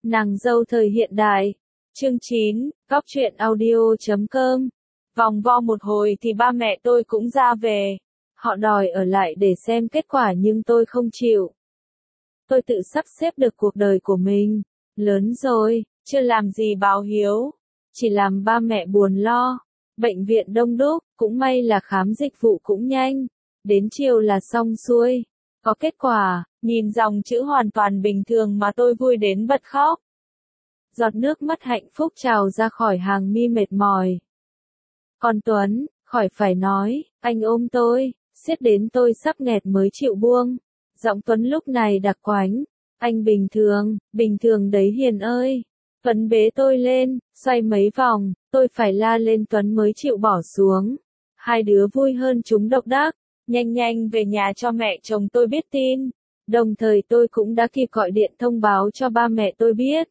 Nàng dâu thời hiện đại. Chương 9, Góc truyện audio.com. Vòng vo một hồi thì ba mẹ tôi cũng ra về. Họ đòi ở lại để xem kết quả nhưng tôi không chịu. Tôi tự sắp xếp được cuộc đời của mình. Lớn rồi, chưa làm gì báo hiếu. Chỉ làm ba mẹ buồn lo. Bệnh viện đông đúc, cũng may là khám dịch vụ cũng nhanh. Đến chiều là xong xuôi. Có kết quả, nhìn dòng chữ hoàn toàn bình thường mà tôi vui đến bật khóc. Giọt nước mắt hạnh phúc trào ra khỏi hàng mi mệt mỏi. Còn Tuấn, khỏi phải nói, anh ôm tôi, siết đến tôi sắp nghẹt mới chịu buông. Giọng Tuấn lúc này đặc quánh. Anh bình thường đấy Hiền ơi. Tuấn bế tôi lên, xoay mấy vòng, tôi phải la lên Tuấn mới chịu bỏ xuống. Hai đứa vui hơn chúng độc đắc, nhanh về nhà cho mẹ chồng tôi biết tin. Đồng thời tôi cũng đã kịp gọi điện thông báo cho ba mẹ tôi biết.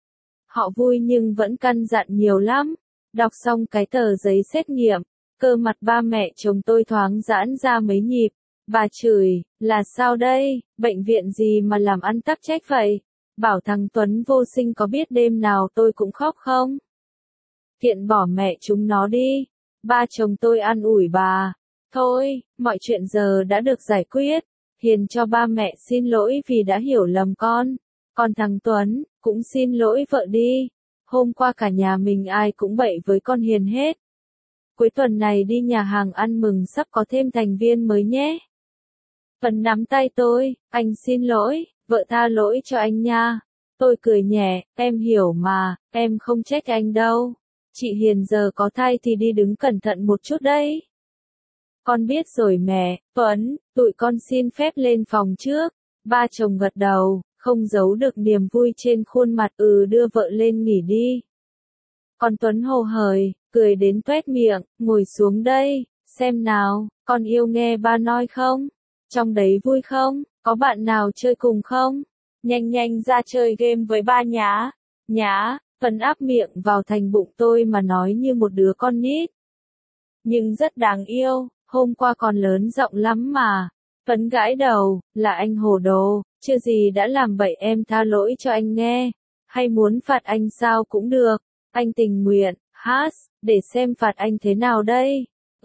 Họ vui nhưng vẫn căn dặn nhiều lắm. Đọc xong cái tờ giấy xét nghiệm, cơ mặt ba mẹ chồng tôi thoáng giãn ra mấy nhịp. Bà chửi, là sao đây, bệnh viện gì mà làm ăn tắc trách vậy? Bảo thằng Tuấn vô sinh có biết đêm nào tôi cũng khóc không? Kiện bỏ mẹ chúng nó đi. Ba chồng tôi an ủi bà. Thôi, mọi chuyện giờ đã được giải quyết. Hiền cho ba mẹ xin lỗi vì đã hiểu lầm con. Còn thằng Tuấn, cũng xin lỗi vợ đi. Hôm qua cả nhà mình ai cũng bậy với con Hiền hết. Cuối tuần này đi nhà hàng ăn mừng sắp có thêm thành viên mới nhé. Tuấn nắm tay tôi, anh xin lỗi, vợ tha lỗi cho anh nha. Tôi cười nhẹ, em hiểu mà, em không trách anh đâu. Chị Hiền giờ có thai thì đi đứng cẩn thận một chút đấy. Con biết rồi mẹ. Tuấn, tụi con xin phép lên phòng trước. Ba chồng gật đầu, không giấu được niềm vui trên khuôn mặt. Đưa vợ lên nghỉ đi. Còn Tuấn hồ hởi, cười đến toét miệng, ngồi xuống đây, xem nào, con yêu nghe ba nói không? Trong đấy vui không? Có bạn nào chơi cùng không? Nhanh ra chơi game với ba nhá. Nhá, Tuấn áp miệng vào thành bụng tôi mà nói như một đứa con nít. Nhưng rất đáng yêu, hôm qua còn lớn giọng lắm mà. Tuấn gãi đầu, là anh hồ đồ, chưa gì đã làm bậy em tha lỗi cho anh nghe. Hay muốn phạt anh sao cũng được, anh tình nguyện, để xem phạt anh thế nào đây.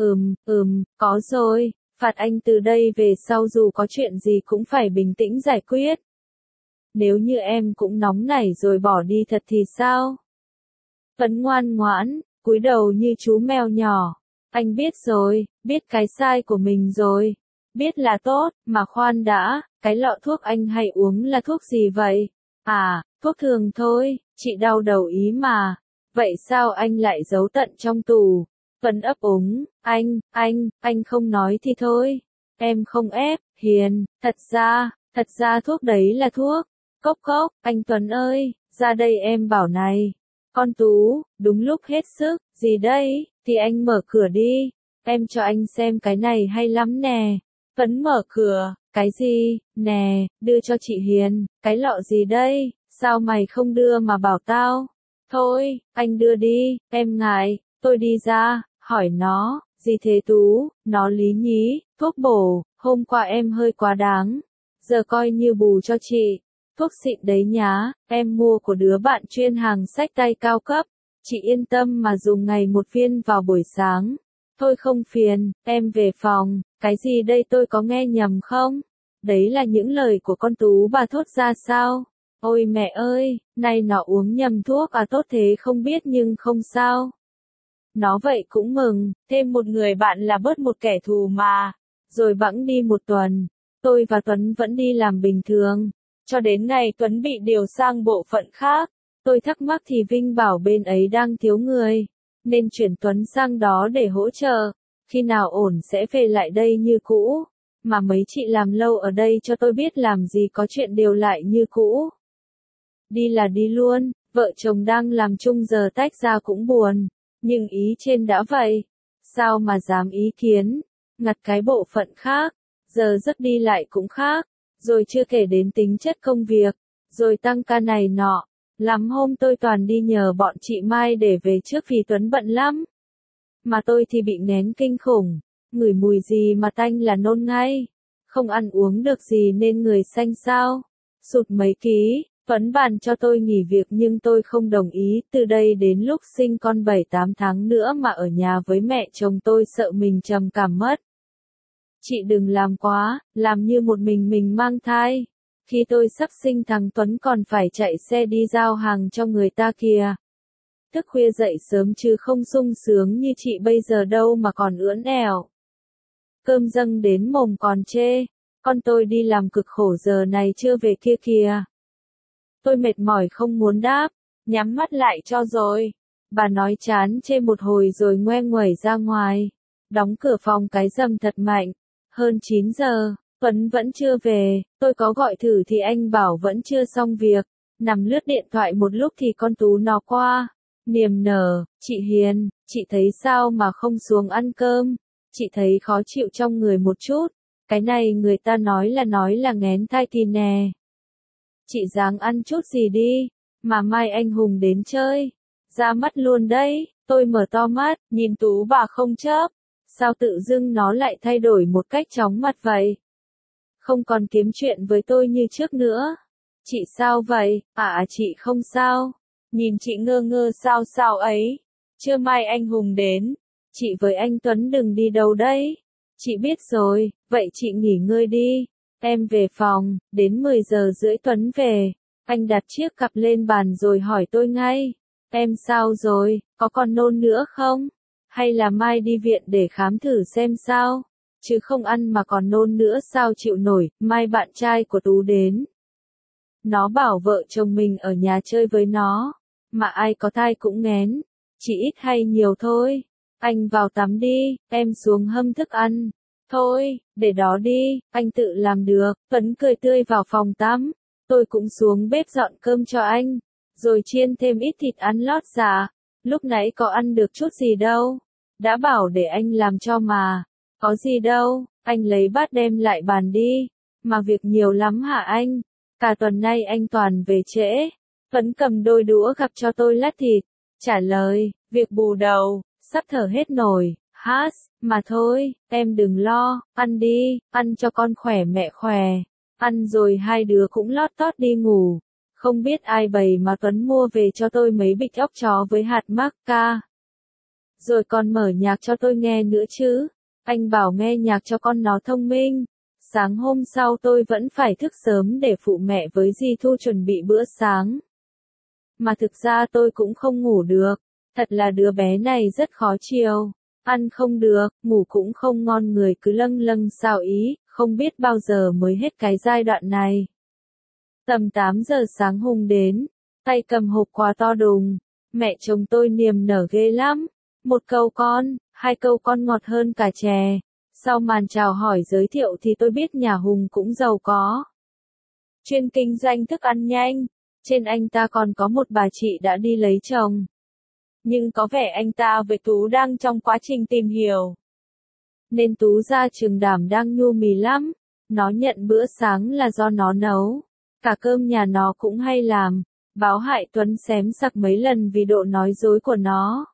Có rồi, phạt anh từ đây về sau dù có chuyện gì cũng phải bình tĩnh giải quyết. Nếu như em cũng nóng nảy rồi bỏ đi thật thì sao? Tuấn ngoan ngoãn, cúi đầu như chú mèo nhỏ. Anh biết rồi, biết cái sai của mình rồi. Biết là tốt, mà khoan đã, cái lọ thuốc anh hay uống là thuốc gì vậy? À, thuốc thường thôi, chị đau đầu ý mà. Vậy sao anh lại giấu tận trong tủ? Tuấn ấp úng, anh không nói thì thôi. Em không ép, Hiền, thật ra thuốc đấy là thuốc. Cốc, anh Tuấn ơi, ra đây em bảo này. Con Tú, đúng lúc hết sức, gì đây, thì anh mở cửa đi. Em cho anh xem cái này hay lắm nè. Tuấn mở cửa, cái gì, nè, đưa cho chị Hiền, cái lọ gì đây, sao mày không đưa mà bảo tao? Thôi, anh đưa đi, em ngại, tôi đi ra, hỏi nó, gì thế Tú, nó lý nhí, thuốc bổ, hôm qua em hơi quá đáng, giờ coi như bù cho chị. Thuốc xịn đấy nhá, em mua của đứa bạn chuyên hàng xách tay cao cấp, chị yên tâm mà dùng ngày một viên vào buổi sáng. Thôi không phiền, em về phòng, cái gì đây tôi có nghe nhầm không? Đấy là những lời của con Tú bà thốt ra sao? Ôi mẹ ơi, nay nó uống nhầm thuốc à, tốt thế không biết nhưng không sao. Nó vậy cũng mừng, thêm một người bạn là bớt một kẻ thù mà. Rồi bẵng đi một tuần, tôi và Tuấn vẫn đi làm bình thường. Cho đến ngày Tuấn bị điều sang bộ phận khác, tôi thắc mắc thì Vinh bảo bên ấy đang thiếu người, nên chuyển Tuấn sang đó để hỗ trợ. Khi nào ổn sẽ về lại đây như cũ. Mà mấy chị làm lâu ở đây cho tôi biết làm gì có chuyện điều lại như cũ. Đi là đi luôn, vợ chồng đang làm chung giờ tách ra cũng buồn. Nhưng ý trên đã vậy, sao mà dám ý kiến, ngặt cái bộ phận khác, giờ giấc đi lại cũng khác, rồi chưa kể đến tính chất công việc, rồi tăng ca này nọ. Lắm hôm tôi toàn đi nhờ bọn chị Mai để về trước vì Tuấn bận lắm. Mà tôi thì bị nghén kinh khủng, ngửi mùi gì mà tanh là nôn ngay, không ăn uống được gì nên người xanh xao, sụt mấy ký, Tuấn bàn cho tôi nghỉ việc nhưng tôi không đồng ý, từ đây đến lúc sinh con 7-8 tháng nữa mà ở nhà với mẹ chồng tôi sợ mình trầm cảm mất. Chị đừng làm quá, làm như một mình mang thai. Khi tôi sắp sinh thằng Tuấn còn phải chạy xe đi giao hàng cho người ta kìa. Thức khuya dậy sớm chứ không sung sướng như chị bây giờ đâu mà còn ưỡn ẻo. Cơm dâng đến mồm còn chê, con tôi đi làm cực khổ giờ này chưa về kia kìa. Tôi mệt mỏi không muốn đáp, nhắm mắt lại cho rồi. Bà nói chán chê một hồi rồi ngoe nguẩy ra ngoài. Đóng cửa phòng cái rầm thật mạnh. Hơn 9 giờ, Tuấn vẫn chưa về, tôi có gọi thử thì anh bảo vẫn chưa xong việc. Nằm lướt điện thoại một lúc thì con Tú nó qua. Niềm nở, chị Hiền, chị thấy sao mà không xuống ăn cơm? Chị thấy khó chịu trong người một chút. Cái này người ta nói là nghén thai kỳ nè. Chị ráng ăn chút gì đi, mà mai anh Hùng đến chơi. Ra mắt luôn đấy, tôi mở to mắt, nhìn Tú bà không chớp. Sao tự dưng nó lại thay đổi một cách chóng mặt vậy? Không còn kiếm chuyện với tôi như trước nữa. Chị sao vậy? Chị không sao. Nhìn chị ngơ ngơ sao ấy. Trưa mai anh Hùng đến. Chị với anh Tuấn đừng đi đâu đấy. Chị biết rồi, vậy chị nghỉ ngơi đi. Em về phòng, đến 10 giờ rưỡi Tuấn về. Anh đặt chiếc cặp lên bàn rồi hỏi tôi ngay. Em sao rồi, có còn nôn nữa không? Hay là mai đi viện để khám thử xem sao? Chứ không ăn mà còn nôn nữa sao chịu nổi, mai bạn trai của Tú đến. Nó bảo vợ chồng mình ở nhà chơi với nó. Mà ai có thai cũng nghén. Chỉ ít hay nhiều thôi. Anh vào tắm đi, em xuống hâm thức ăn. Thôi, để đó đi, anh tự làm được. Tuấn cười tươi vào phòng tắm. Tôi cũng xuống bếp dọn cơm cho anh. Rồi chiên thêm ít thịt ăn lót dạ. Lúc nãy có ăn được chút gì đâu. Đã bảo để anh làm cho mà. Có gì đâu, anh lấy bát đem lại bàn đi. Mà việc nhiều lắm hả anh? Cả tuần nay anh toàn về trễ. Tuấn cầm đôi đũa gắp cho tôi lát thịt. Trả lời, việc bù đầu, sắp thở hết nổi. Mà thôi, em đừng lo, ăn đi, ăn cho con khỏe mẹ khỏe. Ăn rồi hai đứa cũng lót tót đi ngủ. Không biết ai bày mà Tuấn mua về cho tôi mấy bịch óc chó với hạt macca. Rồi còn mở nhạc cho tôi nghe nữa chứ. Anh bảo nghe nhạc cho con nó thông minh. Sáng hôm sau tôi vẫn phải thức sớm để phụ mẹ với dì Thu chuẩn bị bữa sáng. Mà thực ra tôi cũng không ngủ được. Thật là đứa bé này rất khó chiều. Ăn không được, ngủ cũng không ngon, người cứ lâng lâng sao ý, không biết bao giờ mới hết cái giai đoạn này. Tầm 8 giờ sáng Hùng đến, tay cầm hộp quà to đùng. Mẹ chồng tôi niềm nở ghê lắm. Một câu con, hai câu con ngọt hơn cả chè. Sau màn chào hỏi giới thiệu thì tôi biết nhà Hùng cũng giàu có. Chuyên kinh doanh thức ăn nhanh. Trên anh ta còn có một bà chị đã đi lấy chồng. Nhưng có vẻ anh ta với Tú đang trong quá trình tìm hiểu. Nên Tú ra chừng đảm đang nhu mì lắm. Nó nhận bữa sáng là do nó nấu. Cả cơm nhà nó cũng hay làm. Báo hại Tuấn xém sặc mấy lần vì độ nói dối của nó.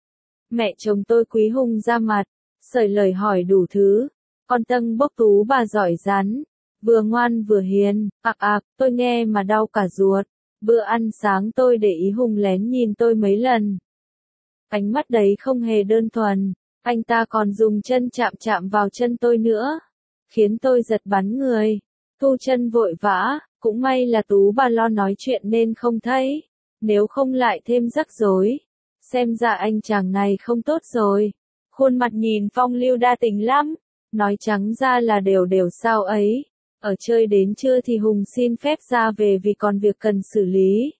Mẹ chồng tôi quý Hùng ra mặt. Sởi lời hỏi đủ thứ. Con Tân bốc Tú bà giỏi rắn. Vừa ngoan vừa hiền. Tôi nghe mà đau cả ruột. Bữa ăn sáng tôi để ý Hùng lén nhìn tôi mấy lần. Ánh mắt đấy không hề đơn thuần. Anh ta còn dùng chân chạm vào chân tôi nữa. Khiến tôi giật bắn người. Thu chân vội vã. Cũng may là Tú bà lo nói chuyện nên không thấy. Nếu không lại thêm rắc rối. Xem ra anh chàng này không tốt rồi. Khuôn mặt nhìn phong lưu đa tình lắm. Nói trắng ra là đều sao ấy. Ở chơi đến trưa thì Hùng xin phép ra về vì còn việc cần xử lý.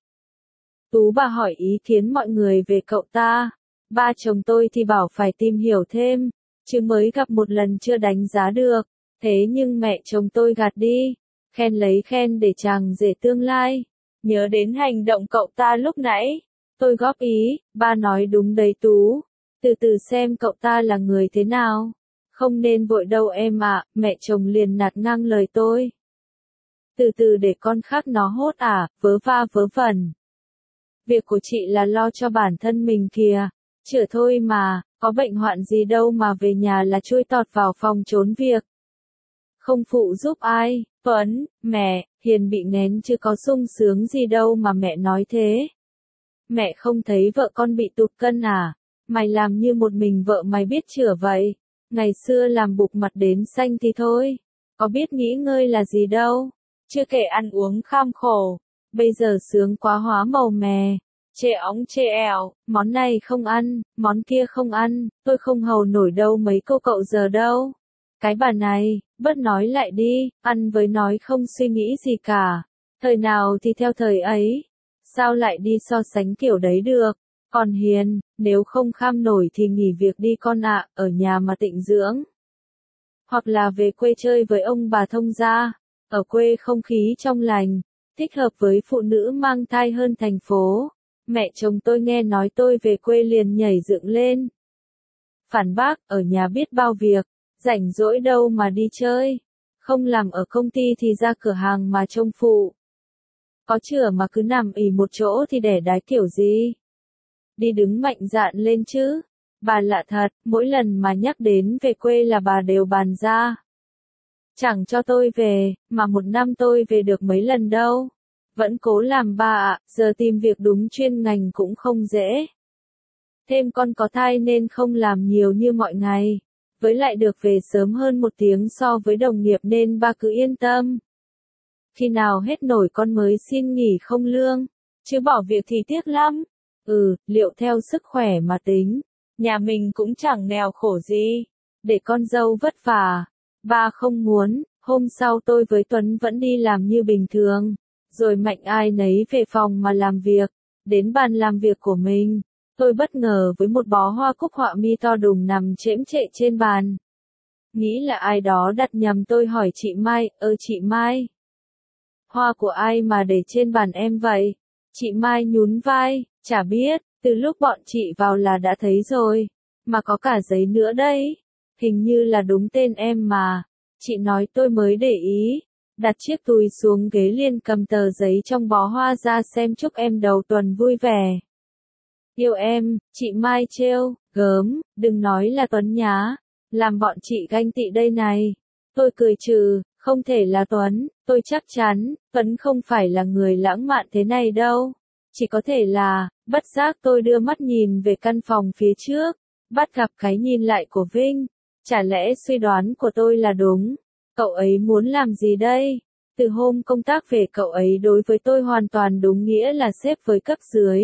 Tú bà hỏi ý kiến mọi người về cậu ta. Ba chồng tôi thì bảo phải tìm hiểu thêm. Chứ mới gặp một lần chưa đánh giá được. Thế nhưng mẹ chồng tôi gạt đi. Khen lấy khen để chàng rể tương lai. Nhớ đến hành động cậu ta lúc nãy. Tôi góp ý, ba nói đúng đấy Tú. Từ từ xem cậu ta là người thế nào. Không nên vội đâu em ạ, mẹ chồng liền nạt ngang lời tôi. Từ từ để con khác nó hốt vớ va vớ vẩn. Việc của chị là lo cho bản thân mình kìa. Chữa thôi mà, có bệnh hoạn gì đâu mà về nhà là chui tọt vào phòng trốn việc. Không phụ giúp ai, Tuấn, mẹ, Hiền bị nghén chứ có sung sướng gì đâu mà mẹ nói thế. Mẹ không thấy vợ con bị tụt cân à? Mày làm như một mình vợ mày biết chữa vậy. Ngày xưa làm bục mặt đến xanh thì thôi. Có biết nghỉ ngơi là gì đâu. Chưa kể ăn uống kham khổ. Bây giờ sướng quá hóa màu mè. Chê óng chê ẻo, món này không ăn, món kia không ăn, tôi không hầu nổi đâu mấy cô cậu giờ đâu. Cái bà này, bớt nói lại đi, ăn với nói không suy nghĩ gì cả. Thời nào thì theo thời ấy. Sao lại đi so sánh kiểu đấy được? Còn Hiền, nếu không kham nổi thì nghỉ việc đi con ạ, ở nhà mà tịnh dưỡng. Hoặc là về quê chơi với ông bà thông gia. Ở quê không khí trong lành, thích hợp với phụ nữ mang thai hơn thành phố. Mẹ chồng tôi nghe nói tôi về quê liền nhảy dựng lên. Phản bác, ở nhà biết bao việc, rảnh rỗi đâu mà đi chơi. Không làm ở công ty thì ra cửa hàng mà trông phụ. Có chửa mà cứ nằm ì một chỗ thì đẻ đái kiểu gì? Đi đứng mạnh dạn lên chứ. Bà lạ thật, mỗi lần mà nhắc đến về quê là bà đều bàn ra. Chẳng cho tôi về, mà một năm tôi về được mấy lần đâu. Vẫn cố làm bà ạ, giờ tìm việc đúng chuyên ngành cũng không dễ. Thêm con có thai nên không làm nhiều như mọi ngày. Với lại được về sớm hơn một tiếng so với đồng nghiệp nên bà cứ yên tâm. Khi nào hết nổi con mới xin nghỉ không lương, chứ bỏ việc thì tiếc lắm. Liệu theo sức khỏe mà tính, nhà mình cũng chẳng nghèo khổ gì, để con dâu vất vả. Ba không muốn, hôm sau tôi với Tuấn vẫn đi làm như bình thường, rồi mạnh ai nấy về phòng mà làm việc. Đến bàn làm việc của mình, tôi bất ngờ với một bó hoa cúc họa mi to đùng nằm chễm chệ trên bàn. Nghĩ là ai đó đặt nhầm, tôi hỏi chị Mai, chị Mai, hoa của ai mà để trên bàn em vậy? Chị Mai nhún vai, chả biết, từ lúc bọn chị vào là đã thấy rồi, mà có cả giấy nữa đấy, hình như là đúng tên em mà. Chị nói tôi mới để ý, đặt chiếc túi xuống ghế liền cầm tờ giấy trong bó hoa ra xem chúc em đầu tuần vui vẻ. Yêu em, chị Mai trêu, gớm, đừng nói là Tuấn nhá, làm bọn chị ganh tị đây này. Tôi cười trừ, không thể là Tuấn, tôi chắc chắn, Tuấn không phải là người lãng mạn thế này đâu. Chỉ có thể là, bất giác tôi đưa mắt nhìn về căn phòng phía trước, bắt gặp cái nhìn lại của Vinh. Chả lẽ suy đoán của tôi là đúng? Cậu ấy muốn làm gì đây? Từ hôm công tác về cậu ấy đối với tôi hoàn toàn đúng nghĩa là sếp với cấp dưới.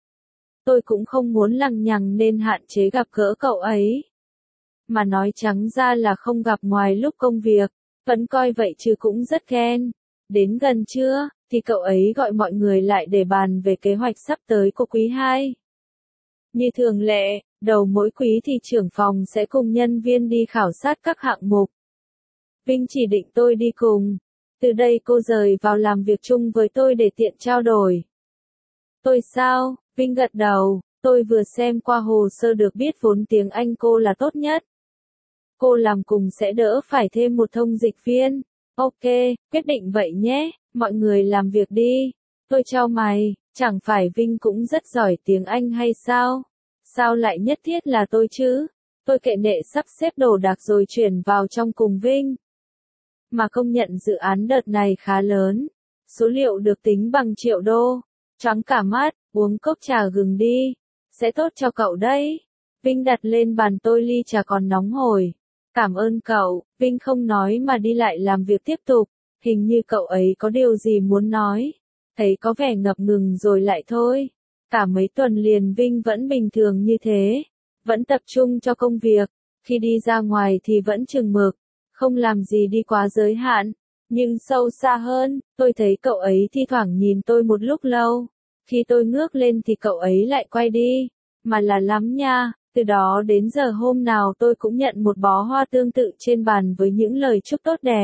Tôi cũng không muốn lằng nhằng nên hạn chế gặp gỡ cậu ấy. Mà nói trắng ra là không gặp ngoài lúc công việc, vẫn coi vậy chứ cũng rất ghen. Đến gần trưa, thì cậu ấy gọi mọi người lại để bàn về kế hoạch sắp tới của quý 2. Như thường lệ, đầu mỗi quý thì trưởng phòng sẽ cùng nhân viên đi khảo sát các hạng mục. Vinh chỉ định tôi đi cùng. Từ đây cô rời vào làm việc chung với tôi để tiện trao đổi. Tôi sao? Vinh gật đầu, tôi vừa xem qua hồ sơ được biết vốn tiếng Anh cô là tốt nhất. Cô làm cùng sẽ đỡ phải thêm một thông dịch viên. Ok, quyết định vậy nhé, mọi người làm việc đi. Tôi chau mày, chẳng phải Vinh cũng rất giỏi tiếng Anh hay sao? Sao lại nhất thiết là tôi chứ? Tôi kệ nệ sắp xếp đồ đạc rồi chuyển vào trong cùng Vinh. Mà công nhận dự án đợt này khá lớn. Số liệu được tính bằng triệu đô. Choáng cả mắt, uống cốc trà gừng đi. Sẽ tốt cho cậu đấy. Vinh đặt lên bàn tôi ly trà còn nóng hổi. Cảm ơn cậu, Vinh không nói mà đi lại làm việc tiếp tục. Hình như cậu ấy có điều gì muốn nói. Thấy có vẻ ngập ngừng rồi lại thôi. Cả mấy tuần liền Vinh vẫn bình thường như thế. Vẫn tập trung cho công việc. Khi đi ra ngoài thì vẫn chừng mực. Không làm gì đi quá giới hạn. Nhưng sâu xa hơn, tôi thấy cậu ấy thi thoảng nhìn tôi một lúc lâu. Khi tôi ngước lên thì cậu ấy lại quay đi. Mà là lắm nha. Từ đó đến giờ hôm nào tôi cũng nhận một bó hoa tương tự trên bàn với những lời chúc tốt đẹp.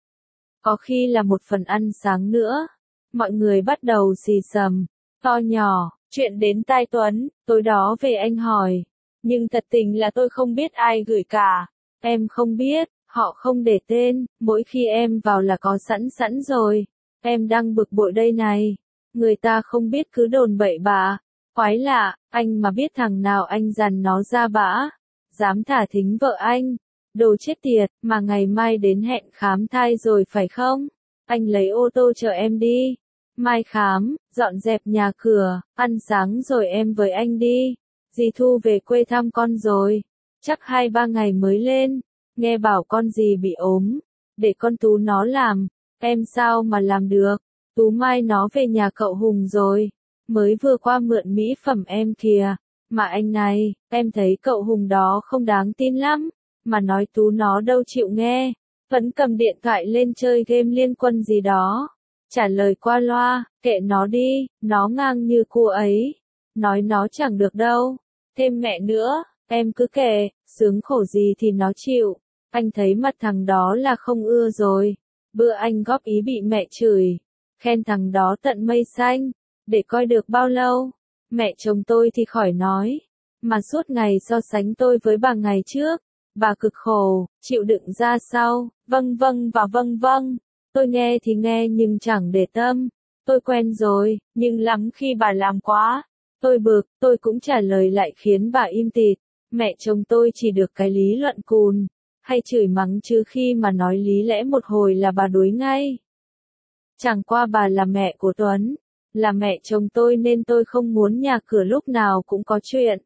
Có khi là một phần ăn sáng nữa. Mọi người bắt đầu xì xầm, to nhỏ, chuyện đến tai Tuấn, tối đó về anh hỏi. Nhưng thật tình là tôi không biết ai gửi cả. Em không biết, họ không để tên, mỗi khi em vào là có sẵn rồi. Em đang bực bội đây này. Người ta không biết cứ đồn bậy bạ. Quái lạ, anh mà biết thằng nào anh dằn nó ra bã. Dám thả thính vợ anh. Đồ chết tiệt, mà ngày mai đến hẹn khám thai rồi phải không? anh lấy ô tô chở em đi. Mai khám, dọn dẹp nhà cửa, ăn sáng rồi em với anh đi. Dì Thu về quê thăm con rồi. Chắc 2-3 ngày mới lên. Nghe bảo con dì bị ốm. Để con Tú nó làm. Em sao mà làm được. Tú mai nó về nhà cậu Hùng rồi. Mới vừa qua mượn mỹ phẩm em kìa. Mà anh này, em thấy cậu Hùng đó không đáng tin lắm. Mà nói Tú nó đâu chịu nghe. Vẫn cầm điện thoại lên chơi game Liên Quân gì đó. Trả lời qua loa, kệ nó đi, nó ngang như cô ấy. Nói nó chẳng được đâu. Thêm mẹ nữa, em cứ kệ, sướng khổ gì thì nó chịu. Anh thấy mặt thằng đó là không ưa rồi. Bữa anh góp ý bị mẹ chửi. Khen thằng đó tận mây xanh. Để coi được bao lâu. Mẹ chồng tôi thì khỏi nói. Mà suốt ngày so sánh tôi với bà ngày trước. Bà cực khổ, chịu đựng ra sao, vâng vâng và vâng vâng. Tôi nghe thì nghe nhưng chẳng để tâm. Tôi quen rồi, nhưng lắm khi bà làm quá. Tôi bực, tôi cũng trả lời lại khiến bà im tịt. Mẹ chồng tôi chỉ được cái lý luận cùn. Hay chửi mắng chứ khi mà nói lý lẽ một hồi là bà đuối ngay. Chẳng qua bà là mẹ của Tuấn. Là mẹ chồng tôi nên tôi không muốn nhà cửa lúc nào cũng có chuyện.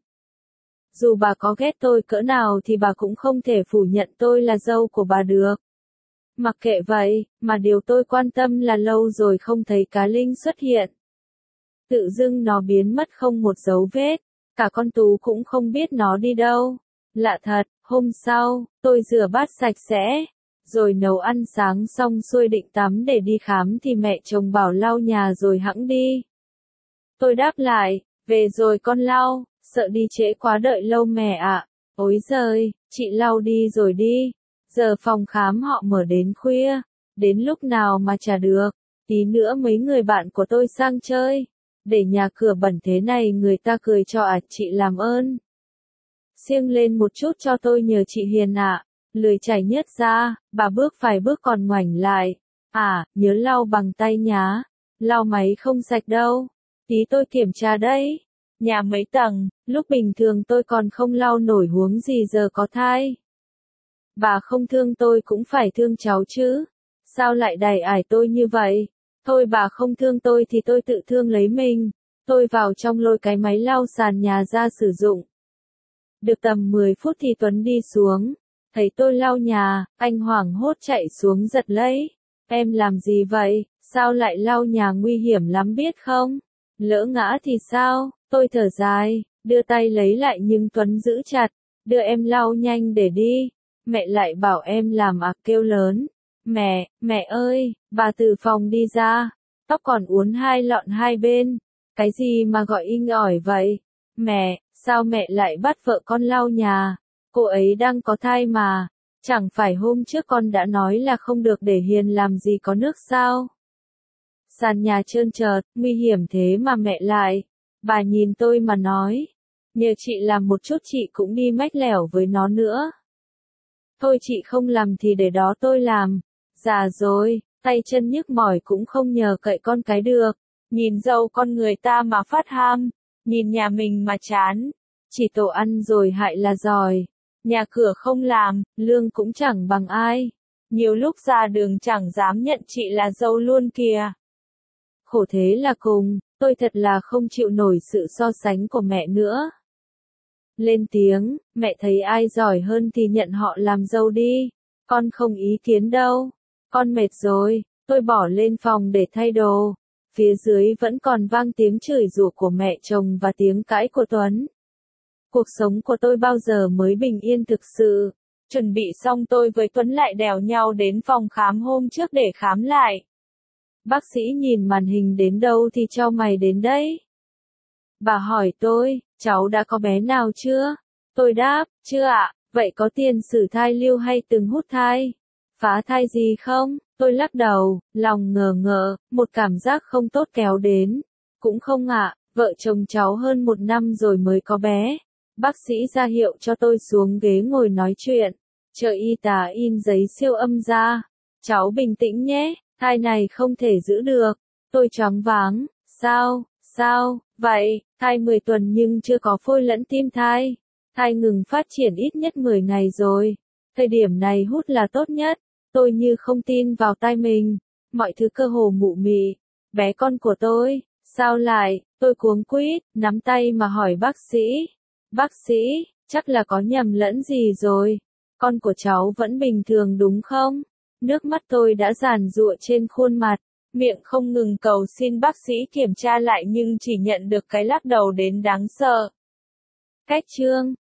Dù bà có ghét tôi cỡ nào thì bà cũng không thể phủ nhận tôi là dâu của bà được. Mặc kệ vậy, mà điều tôi quan tâm là lâu rồi không thấy cá Linh xuất hiện. Tự dưng nó biến mất không một dấu vết, cả con Tú cũng không biết nó đi đâu. Lạ thật, hôm sau, tôi rửa bát sạch sẽ, rồi nấu ăn sáng xong xuôi định tắm để đi khám thì mẹ chồng bảo lau nhà rồi hẵng đi. Tôi đáp lại, về rồi con lau. Sợ đi trễ quá đợi lâu mẹ ạ. Ối giời, chị lau đi rồi đi. Giờ phòng khám họ mở đến khuya. Đến lúc nào mà trả được. Tí nữa mấy người bạn của tôi sang chơi. Để nhà cửa bẩn thế này người ta cười cho à, chị làm ơn. Siêng lên một chút cho tôi nhờ chị Hiền ạ. Lười chảy nhất ra, bà bước vài bước còn ngoảnh lại. À, nhớ lau bằng tay nhá. Lau máy không sạch đâu. Tí tôi kiểm tra đấy. Nhà mấy tầng, lúc bình thường tôi còn không lau nổi huống gì giờ có thai. Bà không thương tôi cũng phải thương cháu chứ. Sao lại đày ải tôi như vậy? Thôi bà không thương tôi thì tôi tự thương lấy mình. Tôi vào trong lôi cái máy lau sàn nhà ra sử dụng. Được tầm 10 phút thì Tuấn đi xuống. Thấy tôi lau nhà, anh hoảng hốt chạy xuống giật lấy. Em làm gì vậy? Sao lại lau nhà nguy hiểm lắm biết không? Lỡ ngã thì sao? Tôi thở dài, đưa tay lấy lại nhưng Tuấn giữ chặt, đưa em lau nhanh để đi. Mẹ lại bảo em làm à, kêu lớn. Mẹ ơi, bà từ phòng đi ra, tóc còn uốn hai lọn hai bên. Cái gì mà gọi inh ỏi vậy? Mẹ, sao mẹ lại bắt vợ con lau nhà? Cô ấy đang có thai mà. Chẳng phải hôm trước con đã nói là không được để Hiền làm gì có nước sao? Sàn nhà trơn trượt, nguy hiểm thế mà mẹ lại. Bà nhìn tôi mà nói. Nhờ chị làm một chút chị cũng đi mách lẻo với nó nữa. Thôi chị không làm thì để đó tôi làm. Già rồi, tay chân nhức mỏi cũng không nhờ cậy con cái được. Nhìn dâu con người ta mà phát ham. Nhìn nhà mình mà chán. Chỉ tổ ăn rồi hại là giỏi. Nhà cửa không làm, lương cũng chẳng bằng ai. Nhiều lúc ra đường chẳng dám nhận chị là dâu luôn kìa. Khổ thế là cùng, tôi thật là không chịu nổi sự so sánh của mẹ nữa. Lên tiếng, mẹ thấy ai giỏi hơn thì nhận họ làm dâu đi. Con không ý kiến đâu. Con mệt rồi, tôi bỏ lên phòng để thay đồ. Phía dưới vẫn còn vang tiếng chửi rủa của mẹ chồng và tiếng cãi của Tuấn. Cuộc sống của tôi bao giờ mới bình yên thực sự. Chuẩn bị xong tôi với Tuấn lại đèo nhau đến phòng khám hôm trước để khám lại. Bác sĩ nhìn màn hình đến đâu thì cho mày đến đấy. Bà hỏi tôi, cháu đã có bé nào chưa? Tôi đáp, chưa ạ. Vậy có tiền sử thai lưu hay từng hút thai? Phá thai gì không? Tôi lắc đầu, lòng ngờ ngợ, một cảm giác không tốt kéo đến. Cũng không ạ, vợ chồng cháu hơn 1 năm rồi mới có bé. Bác sĩ ra hiệu cho tôi xuống ghế ngồi nói chuyện. Chờ y tá in giấy siêu âm ra. Cháu bình tĩnh nhé, thai này không thể giữ được. Tôi choáng váng, sao, vậy, thai 10 tuần nhưng chưa có phôi lẫn tim thai. Thai ngừng phát triển ít nhất 10 ngày rồi. Thời điểm này hút là tốt nhất. Tôi như không tin vào tai mình. mọi thứ cơ hồ mụ mị. Bé con của tôi, sao lại, tôi cuống quýt, nắm tay mà hỏi bác sĩ. Bác sĩ, chắc là có nhầm lẫn gì rồi. Con của cháu vẫn bình thường đúng không? Nước mắt tôi đã giàn giụa trên khuôn mặt, miệng không ngừng cầu xin bác sĩ kiểm tra lại nhưng chỉ nhận được cái lắc đầu đến đáng sợ. Cách chương